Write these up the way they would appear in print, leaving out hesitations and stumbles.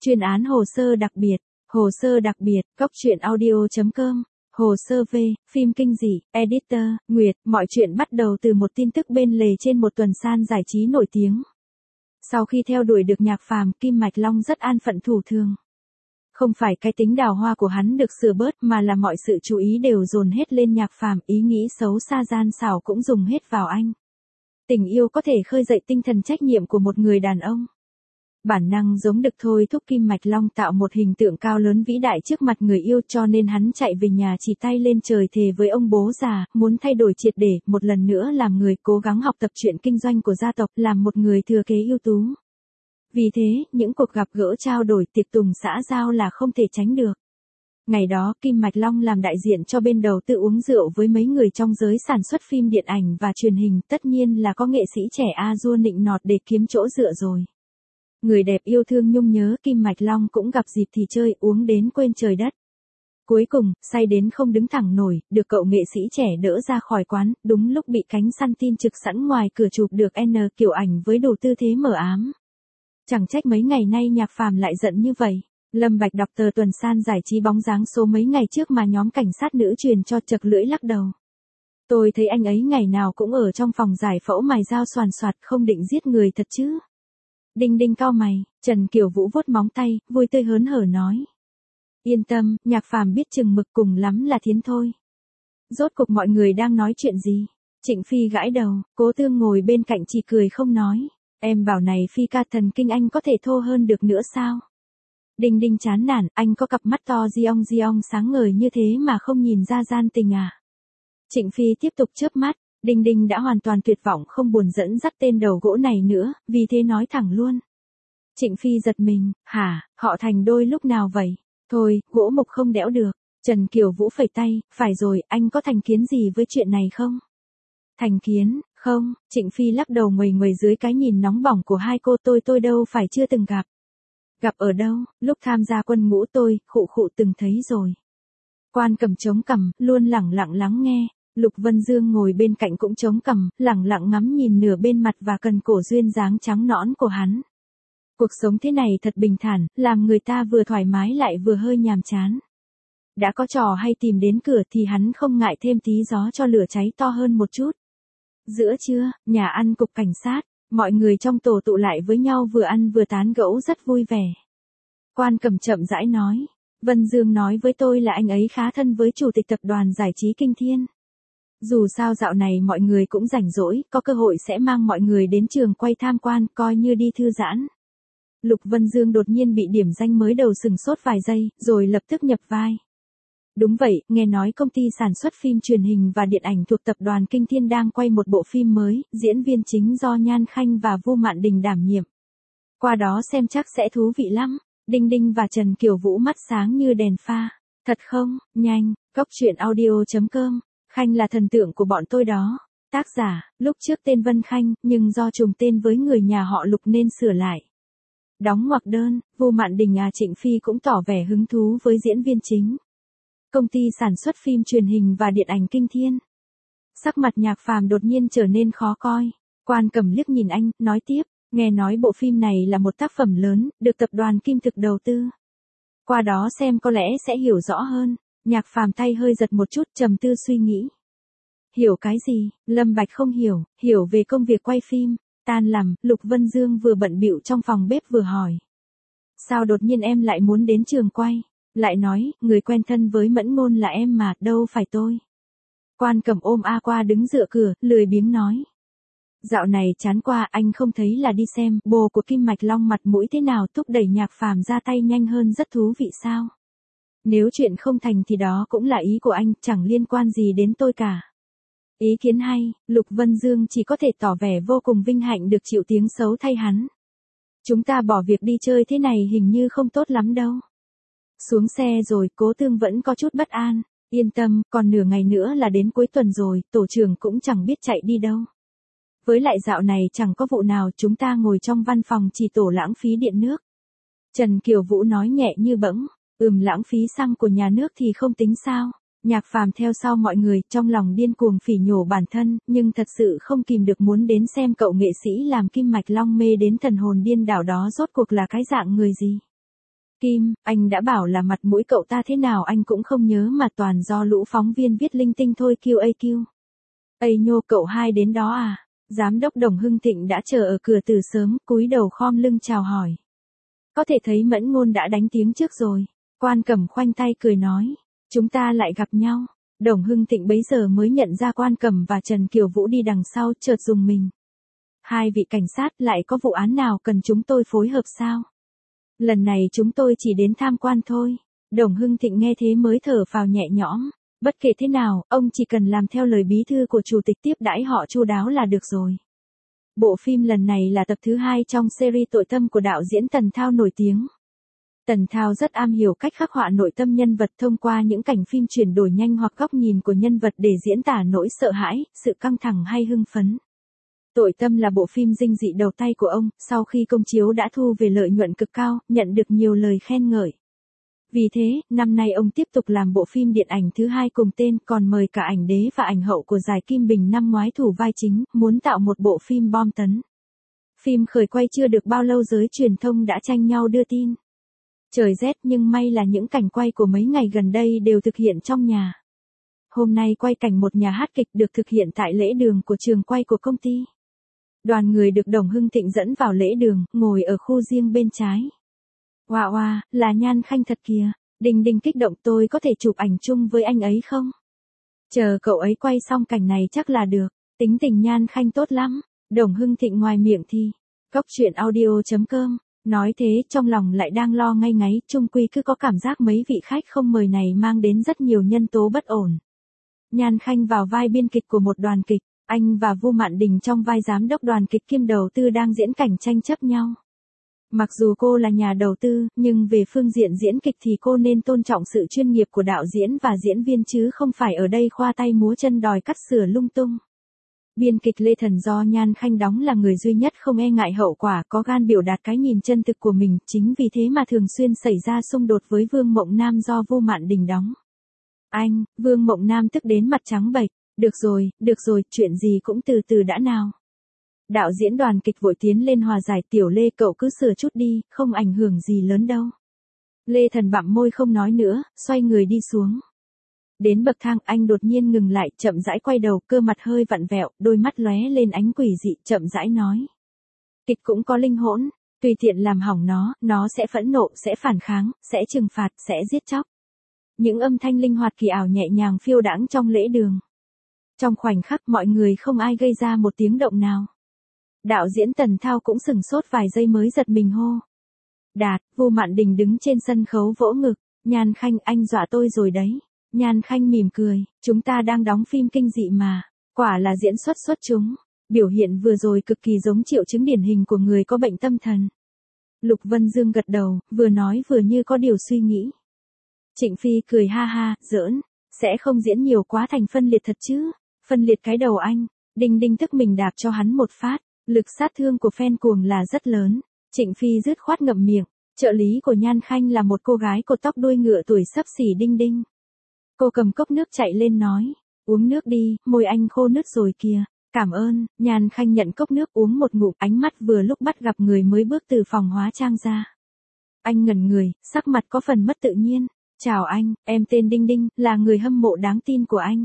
Chuyên án hồ sơ đặc biệt, cóc truyện audio.com, hồ sơ V, phim kinh dị, editor, Nguyệt, mọi chuyện bắt đầu từ một tin tức bên lề trên một tuần san giải trí nổi tiếng. Sau khi theo đuổi được Nhạc Phàm, Kim Mạch Long rất an phận thủ thường. Không phải cái tính đào hoa của hắn được sửa bớt mà là mọi sự chú ý đều dồn hết lên Nhạc Phàm, ý nghĩ xấu xa gian xảo cũng dùng hết vào anh. Tình yêu có thể khơi dậy tinh thần trách nhiệm của một người đàn ông. Bản năng giống đực thôi thúc Kim Mạch Long tạo một hình tượng cao lớn vĩ đại trước mặt người yêu, cho nên hắn chạy về nhà chỉ tay lên trời thề với ông bố già, muốn thay đổi triệt để, một lần nữa làm người, cố gắng học tập chuyện kinh doanh của gia tộc, làm một người thừa kế ưu tú. Vì thế, những cuộc gặp gỡ trao đổi tiệc tùng xã giao là không thể tránh được. Ngày đó, Kim Mạch Long làm đại diện cho bên đầu tư uống rượu với mấy người trong giới sản xuất phim điện ảnh và truyền hình, tất nhiên là có nghệ sĩ trẻ a dua nịnh nọt để kiếm chỗ dựa rồi. Người đẹp yêu thương nhung nhớ Kim Mạch Long cũng gặp dịp thì chơi uống đến quên trời đất. Cuối cùng, say đến không đứng thẳng nổi, được cậu nghệ sĩ trẻ đỡ ra khỏi quán, đúng lúc bị cánh săn tin trực sẵn ngoài cửa chụp được N kiểu ảnh với đồ tư thế mờ ám. Chẳng trách mấy ngày nay Nhạc Phàm lại giận như vậy. Lâm Bạch đọc tờ tuần san giải trí bóng dáng số mấy ngày trước mà nhóm cảnh sát nữ truyền cho, chật lưỡi lắc đầu. Tôi thấy anh ấy ngày nào cũng ở trong phòng giải phẫu mài dao xoàn xoạt, không định giết người thật chứ. Đinh Đinh cau mày, Trần Kiều Vũ vuốt móng tay, vui tươi hớn hở nói. Yên tâm, Nhạc Phàm biết chừng mực, cùng lắm là thiến thôi. Rốt cuộc mọi người đang nói chuyện gì? Trịnh Phi gãi đầu, Cố Tương ngồi bên cạnh chỉ cười không nói. Em bảo này Phi ca, thần kinh anh có thể thô hơn được nữa sao? Đinh Đinh chán nản, anh có cặp mắt to giong sáng ngời như thế mà không nhìn ra gian tình à? Trịnh Phi tiếp tục chớp mắt, Đinh Đinh đã hoàn toàn tuyệt vọng không buồn dẫn dắt tên đầu gỗ này nữa, vì thế nói thẳng luôn. Trịnh Phi giật mình, hả, họ thành đôi lúc nào vậy? Thôi, gỗ mục không đẽo được. Trần Kiều Vũ phẩy tay, phải rồi, anh có thành kiến gì với chuyện này không? Thành kiến, không, Trịnh Phi lắc đầu nguầy nguầy dưới cái nhìn nóng bỏng của hai cô, tôi đâu phải chưa từng gặp. Gặp ở đâu, lúc tham gia quân ngũ tôi, khụ từng thấy rồi. Quan Cầm chống cằm, luôn lẳng lặng lắng nghe. Lục Vân Dương ngồi bên cạnh cũng chống cằm, lẳng lặng ngắm nhìn nửa bên mặt và cần cổ duyên dáng trắng nõn của hắn. Cuộc sống thế này thật bình thản, làm người ta vừa thoải mái lại vừa hơi nhàm chán. Đã có trò hay tìm đến cửa thì hắn không ngại thêm tí gió cho lửa cháy to hơn một chút. Giữa trưa, nhà ăn cục cảnh sát, mọi người trong tổ tụ lại với nhau vừa ăn vừa tán gẫu rất vui vẻ. Quan Cầm chậm rãi nói, Vân Dương nói với tôi là anh ấy khá thân với chủ tịch tập đoàn giải trí Kinh Thiên. Dù sao dạo này mọi người cũng rảnh rỗi, có cơ hội sẽ mang mọi người đến trường quay tham quan, coi như đi thư giãn. Lục Vân Dương đột nhiên bị điểm danh mới đầu sừng sốt vài giây, rồi lập tức nhập vai. Đúng vậy, nghe nói công ty sản xuất phim truyền hình và điện ảnh thuộc tập đoàn Kinh Thiên đang quay một bộ phim mới, diễn viên chính do Nhan Khanh và Vu Mạn Đình đảm nhiệm. Qua đó xem chắc sẽ thú vị lắm. Đinh Đinh và Trần Kiều Vũ mắt sáng như đèn pha. Thật không, nhanh, cóc truyện audio.com. Khanh là thần tượng của bọn tôi đó. Tác giả, lúc trước tên Vân Khanh, nhưng do trùng tên với người nhà họ Lục nên sửa lại. Đóng ngoặc đơn, Vu Mạn Đình Trịnh Phi cũng tỏ vẻ hứng thú với diễn viên chính. Công ty sản xuất phim truyền hình và điện ảnh Kinh Thiên. Sắc mặt Nhạc Phàm đột nhiên trở nên khó coi. Quan Cầm liếc nhìn anh, nói tiếp, nghe nói bộ phim này là một tác phẩm lớn, được tập đoàn Kim Thực đầu tư. Qua đó xem có lẽ sẽ hiểu rõ hơn. Nhạc Phàm tay hơi giật một chút, trầm tư suy nghĩ. Hiểu cái gì? Lâm Bạch không hiểu, hiểu về công việc quay phim. Tan làm, Lục Vân Dương vừa bận bịu trong phòng bếp vừa hỏi. Sao đột nhiên em lại muốn đến trường quay? Lại nói, người quen thân với Mẫn Ngôn là em mà, đâu phải tôi. Quan Cầm ôm qua đứng dựa cửa, lười biếng nói. Dạo này chán qua, anh không thấy là đi xem bồ của Kim Mạch Long mặt mũi thế nào, thúc đẩy Nhạc Phàm ra tay nhanh hơn rất thú vị sao? Nếu chuyện không thành thì đó cũng là ý của anh, chẳng liên quan gì đến tôi cả. Ý kiến hay, Lục Vân Dương chỉ có thể tỏ vẻ vô cùng vinh hạnh được chịu tiếng xấu thay hắn. Chúng ta bỏ việc đi chơi thế này hình như không tốt lắm đâu. Xuống xe rồi, Cố Tương vẫn có chút bất an. Yên tâm, còn nửa ngày nữa là đến cuối tuần rồi, tổ trưởng cũng chẳng biết chạy đi đâu. Với lại dạo này chẳng có vụ nào, chúng ta ngồi trong văn phòng chỉ tổ lãng phí điện nước. Trần Kiều Vũ nói nhẹ như bẫng, lãng phí xăng của nhà nước thì không tính sao. Nhạc Phàm theo sau mọi người, trong lòng điên cuồng phỉ nhổ bản thân, nhưng thật sự không kìm được muốn đến xem cậu nghệ sĩ làm Kim Mạch Long mê đến thần hồn điên đảo đó rốt cuộc là cái dạng người gì. Kim, anh đã bảo là mặt mũi cậu ta thế nào anh cũng không nhớ mà toàn do lũ phóng viên viết linh tinh thôi QAQ. Ây nhô cậu hai đến đó à? Giám đốc Đồng Hưng Thịnh đã chờ ở cửa từ sớm, cúi đầu khom lưng chào hỏi. Có thể thấy Mẫn Ngôn đã đánh tiếng trước rồi. Quan Cẩm khoanh tay cười nói. Chúng ta lại gặp nhau. Đồng Hưng Thịnh bấy giờ mới nhận ra Quan Cẩm và Trần Kiều Vũ đi đằng sau chợt rùng mình. Hai vị cảnh sát lại có vụ án nào cần chúng tôi phối hợp sao? Lần này chúng tôi chỉ đến tham quan thôi. Đồng Hưng Thịnh nghe thế mới thở phào nhẹ nhõm. Bất kể thế nào, ông chỉ cần làm theo lời bí thư của chủ tịch tiếp đãi họ chu đáo là được rồi. Bộ phim lần này là tập thứ 2 trong series Tội Tâm của đạo diễn Tần Thao nổi tiếng. Tần Thao rất am hiểu cách khắc họa nội tâm nhân vật thông qua những cảnh phim chuyển đổi nhanh hoặc góc nhìn của nhân vật để diễn tả nỗi sợ hãi, sự căng thẳng hay hưng phấn. Tội Tâm là bộ phim dinh dị đầu tay của ông, sau khi công chiếu đã thu về lợi nhuận cực cao, nhận được nhiều lời khen ngợi. Vì thế, năm nay ông tiếp tục làm bộ phim điện ảnh thứ 2 cùng tên, còn mời cả ảnh đế và ảnh hậu của giải Kim Bình năm ngoái thủ vai chính, muốn tạo một bộ phim bom tấn. Phim khởi quay chưa được bao lâu giới truyền thông đã tranh nhau đưa tin. Trời rét nhưng may là những cảnh quay của mấy ngày gần đây đều thực hiện trong nhà. Hôm nay quay cảnh một nhà hát kịch được thực hiện tại lễ đường của trường quay của công ty. Đoàn người được Đồng Hưng Thịnh dẫn vào lễ đường, ngồi ở khu riêng bên trái. Wow, là Nhan Khanh thật kìa. Đình Đình kích động, tôi có thể chụp ảnh chung với anh ấy không? Chờ cậu ấy quay xong cảnh này chắc là được. Tính tình Nhan Khanh tốt lắm. Đồng Hưng Thịnh ngoài miệng thì Cóc truyện audio.com. Nói thế trong lòng lại đang lo ngay ngáy, chung quy cứ có cảm giác mấy vị khách không mời này mang đến rất nhiều nhân tố bất ổn. Nhan Khanh vào vai biên kịch của một đoàn kịch, anh và Vu Mạn Đình trong vai giám đốc đoàn kịch kiêm đầu tư đang diễn cảnh tranh chấp nhau. Mặc dù cô là nhà đầu tư, nhưng về phương diện diễn kịch thì cô nên tôn trọng sự chuyên nghiệp của đạo diễn và diễn viên chứ không phải ở đây khoa tay múa chân đòi cắt sửa lung tung. Biên kịch Lê Thần do Nhan Khanh đóng là người duy nhất không e ngại hậu quả, có gan biểu đạt cái nhìn chân thực của mình, chính vì thế mà thường xuyên xảy ra xung đột với Vương Mộng Nam do Vu Mạn Đình đóng. Anh, Vương Mộng Nam tức đến mặt trắng bệch, được rồi, chuyện gì cũng từ từ đã nào. Đạo diễn đoàn kịch vội tiến lên hòa giải, Tiểu Lê cậu cứ sửa chút đi, không ảnh hưởng gì lớn đâu. Lê Thần bặm môi không nói nữa, xoay người đi xuống. Đến bậc thang anh đột nhiên ngừng lại, chậm rãi quay đầu, cơ mặt hơi vặn vẹo, đôi mắt lóe lên ánh quỷ dị, chậm rãi nói. Kịch cũng có linh hồn, tùy tiện làm hỏng nó sẽ phẫn nộ, sẽ phản kháng, sẽ trừng phạt, sẽ giết chóc. Những âm thanh linh hoạt kỳ ảo nhẹ nhàng phiêu đãng trong lễ đường. Trong khoảnh khắc mọi người không ai gây ra một tiếng động nào. Đạo diễn Tần Thao cũng sửng sốt vài giây mới giật mình hô. Đạt, Vu Mạn Đình đứng trên sân khấu vỗ ngực, Nhan Khanh anh dọa tôi rồi đấy. Nhan Khanh mỉm cười, chúng ta đang đóng phim kinh dị mà, quả là diễn xuất xuất chúng, biểu hiện vừa rồi cực kỳ giống triệu chứng điển hình của người có bệnh tâm thần. Lục Vân Dương gật đầu, vừa nói vừa như có điều suy nghĩ. Trịnh Phi cười ha ha, giỡn, sẽ không diễn nhiều quá thành phân liệt thật chứ, phân liệt cái đầu anh. Đinh Đinh tức mình đạp cho hắn một phát, lực sát thương của fan cuồng là rất lớn. Trịnh Phi dứt khoát ngậm miệng, trợ lý của Nhan Khanh là một cô gái cột tóc đuôi ngựa tuổi xấp xỉ Đinh Đinh. Cô cầm cốc nước chạy lên nói, uống nước đi, môi anh khô nứt rồi kìa. Cảm ơn. Nhan Khanh nhận cốc nước uống một ngụm, ánh mắt vừa lúc bắt gặp người mới bước từ phòng hóa trang ra. Anh ngẩn người, sắc mặt có phần mất tự nhiên. Chào anh, em tên Đinh Đinh, là người hâm mộ đáng tin của anh.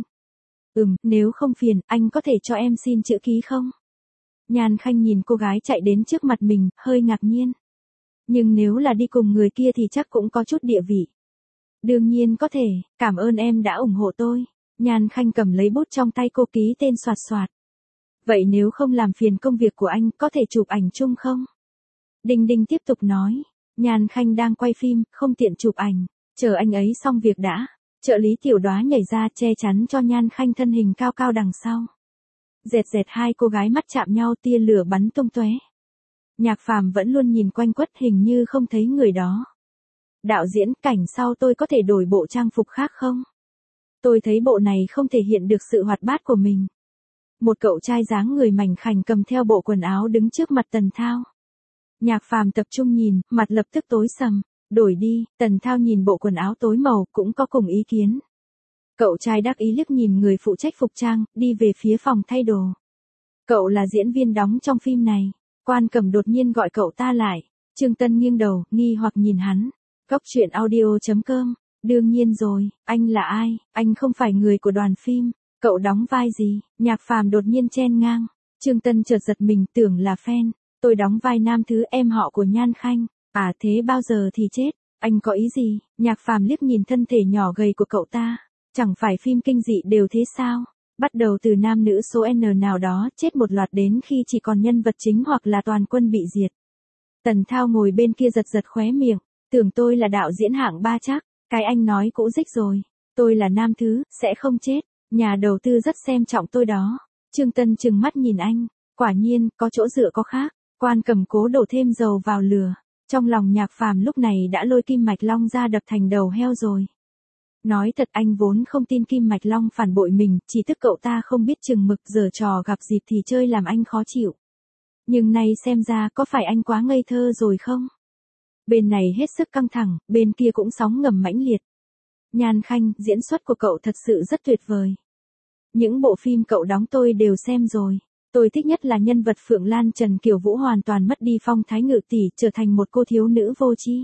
Nếu không phiền, anh có thể cho em xin chữ ký không? Nhan Khanh nhìn cô gái chạy đến trước mặt mình, hơi ngạc nhiên. Nhưng nếu là đi cùng người kia thì chắc cũng có chút địa vị. Đương nhiên có thể, cảm ơn em đã ủng hộ tôi. Nhan Khanh cầm lấy bút trong tay cô ký tên xoạt xoạt. Vậy nếu không làm phiền công việc của anh, có thể chụp ảnh chung không? Đinh Đinh tiếp tục nói. Nhan Khanh đang quay phim, không tiện chụp ảnh. Chờ anh ấy xong việc đã. Trợ lý Tiểu Đoá nhảy ra che chắn cho Nhan Khanh thân hình cao cao đằng sau. Dẹt hai cô gái mắt chạm nhau, tia lửa bắn tung tóe. Nhạc Phàm vẫn luôn nhìn quanh quất, hình như không thấy người đó. Đạo diễn, cảnh sau tôi có thể đổi bộ trang phục khác không? Tôi thấy bộ này không thể hiện được sự hoạt bát của mình. Một cậu trai dáng người mảnh khảnh cầm theo bộ quần áo đứng trước mặt Tần Thao. Nhạc Phàm tập trung nhìn, mặt lập tức tối sầm. Đổi đi. Tần Thao nhìn bộ quần áo tối màu, cũng có cùng ý kiến. Cậu trai đắc ý liếc nhìn người phụ trách phục trang, đi về phía phòng thay đồ. Cậu là diễn viên đóng trong phim này. Quan Cẩm đột nhiên gọi cậu ta lại. Trương Tân nghiêng đầu, nghi hoặc nhìn hắn. Cốc truyện audio.com. Đương nhiên rồi, anh là ai, anh không phải người của đoàn phim, cậu đóng vai gì, Nhạc Phàm đột nhiên chen ngang. Trương Tân chợt giật mình tưởng là fan, tôi đóng vai nam thứ em họ của Nhan Khanh, à thế bao giờ thì chết, anh có ý gì, Nhạc Phàm liếc nhìn thân thể nhỏ gầy của cậu ta, chẳng phải phim kinh dị đều thế sao, bắt đầu từ nam nữ số N nào đó chết một loạt đến khi chỉ còn nhân vật chính hoặc là toàn quân bị diệt. Tần Thao ngồi bên kia giật giật khóe miệng, tưởng tôi là đạo diễn hạng 3 chắc, cái anh nói cũ dích rồi, tôi là nam thứ, sẽ không chết, nhà đầu tư rất xem trọng tôi đó. Trương Tân trừng mắt nhìn anh, quả nhiên, có chỗ dựa có khác, Quan Cầm cố đổ thêm dầu vào lửa, trong lòng Nhạc Phàm lúc này đã lôi Kim Mạch Long ra đập thành đầu heo rồi. Nói thật anh vốn không tin Kim Mạch Long phản bội mình, chỉ tức cậu ta không biết chừng mực giở trò gặp dịp thì chơi làm anh khó chịu. Nhưng nay xem ra có phải anh quá ngây thơ rồi không? Bên này hết sức căng thẳng, bên kia cũng sóng ngầm mãnh liệt. Nhan Khanh, diễn xuất của cậu thật sự rất tuyệt vời. Những bộ phim cậu đóng tôi đều xem rồi. Tôi thích nhất là nhân vật Phượng Lan Trần Kiều Vũ hoàn toàn mất đi phong thái ngự tỷ, trở thành một cô thiếu nữ vô tri.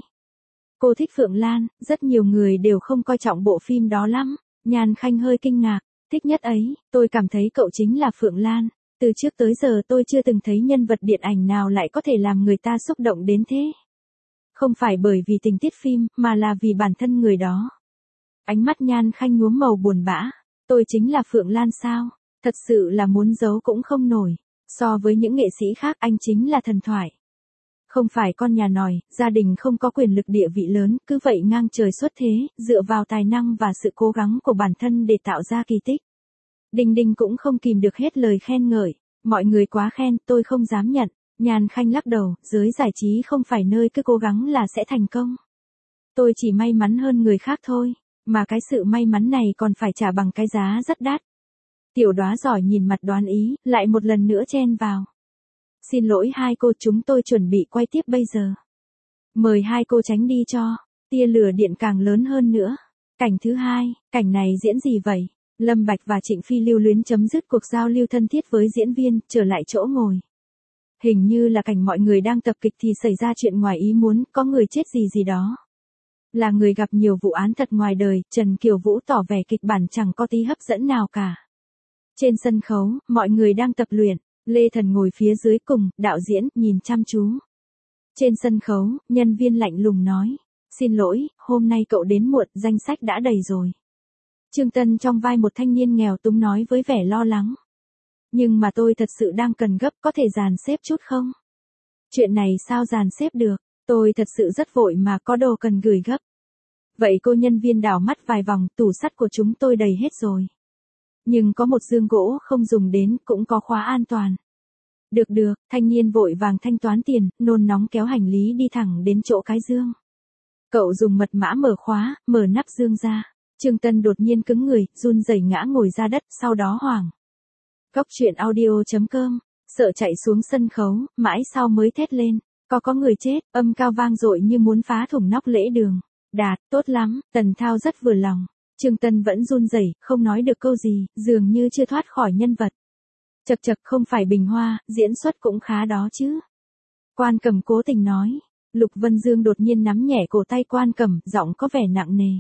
Cô thích Phượng Lan, rất nhiều người đều không coi trọng bộ phim đó lắm. Nhan Khanh hơi kinh ngạc, thích nhất ấy, tôi cảm thấy cậu chính là Phượng Lan. Từ trước tới giờ tôi chưa từng thấy nhân vật điện ảnh nào lại có thể làm người ta xúc động đến thế. Không phải bởi vì tình tiết phim, mà là vì bản thân người đó. Ánh mắt Nhan Khanh nhuốm màu buồn bã. Tôi chính là Phượng Lan sao? Thật sự là muốn giấu cũng không nổi. So với những nghệ sĩ khác anh chính là thần thoại. Không phải con nhà nòi, gia đình không có quyền lực địa vị lớn, cứ vậy ngang trời xuất thế, dựa vào tài năng và sự cố gắng của bản thân để tạo ra kỳ tích. Đinh Đinh cũng không kìm được hết lời khen ngợi. Mọi người quá khen, tôi không dám nhận. Nhan Khanh lắc đầu, giới giải trí không phải nơi cứ cố gắng là sẽ thành công. Tôi chỉ may mắn hơn người khác thôi, mà cái sự may mắn này còn phải trả bằng cái giá rất đắt. Tiểu Đoá giỏi nhìn mặt Đoán Ý, lại một lần nữa chen vào. Xin lỗi hai cô, chúng tôi chuẩn bị quay tiếp bây giờ. Mời hai cô tránh đi cho, tia lửa điện càng lớn hơn nữa. Cảnh thứ hai, cảnh này diễn gì vậy? Lâm Bạch và Trịnh Phi lưu luyến chấm dứt cuộc giao lưu thân thiết với diễn viên, trở lại chỗ ngồi. Hình như là cảnh mọi người đang tập kịch thì xảy ra chuyện ngoài ý muốn, có người chết gì đó. Là người gặp nhiều vụ án thật ngoài đời, Trần Kiều Vũ tỏ vẻ kịch bản chẳng có tí hấp dẫn nào cả. Trên sân khấu, mọi người đang tập luyện, Lê Thần ngồi phía dưới cùng, đạo diễn, nhìn chăm chú. Trên sân khấu, nhân viên lạnh lùng nói, xin lỗi, hôm nay cậu đến muộn, danh sách đã đầy rồi. Trương Tân trong vai một thanh niên nghèo túng nói với vẻ lo lắng. Nhưng mà tôi thật sự đang cần gấp, có thể dàn xếp chút không? Chuyện này sao dàn xếp được, tôi thật sự rất vội mà có đồ cần gửi gấp. Vậy cô nhân viên đảo mắt vài vòng, tủ sắt của chúng tôi đầy hết rồi. Nhưng có một giường gỗ không dùng đến, cũng có khóa an toàn. Được, thanh niên vội vàng thanh toán tiền, nôn nóng kéo hành lý đi thẳng đến chỗ cái giường. Cậu dùng mật mã mở khóa, mở nắp giường ra. Trương Tân đột nhiên cứng người, run rẩy ngã ngồi ra đất, sau đó hoảng. Cốc truyện audio.com, sợ chạy xuống sân khấu, mãi sau mới thét lên, có người chết, âm cao vang dội như muốn phá thủng nóc lễ đường. Đạt, tốt lắm, Tần Thao rất vừa lòng. Trương Tân vẫn run rẩy, không nói được câu gì, dường như chưa thoát khỏi nhân vật. Chật không phải bình hoa, diễn xuất cũng khá đó chứ. Quan Cầm cố tình nói. Lục Vân Dương đột nhiên nắm nhẹ cổ tay Quan Cầm, giọng có vẻ nặng nề.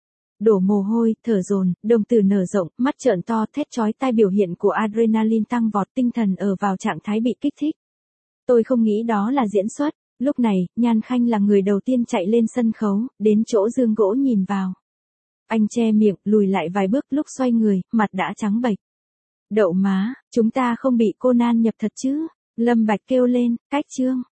Đổ mồ hôi, thở dồn, đồng tử nở rộng, mắt trợn to, thét chói tai, biểu hiện của adrenaline tăng vọt, tinh thần ở vào trạng thái bị kích thích. Tôi không nghĩ đó là diễn xuất. Lúc này, Nhan Khanh là người đầu tiên chạy lên sân khấu, đến chỗ giường gỗ nhìn vào. Anh che miệng, lùi lại vài bước, lúc xoay người, mặt đã trắng bệch. Đậu má, chúng ta không bị cô nan nhập thật chứ? Lâm Bạch kêu lên, cách Trương.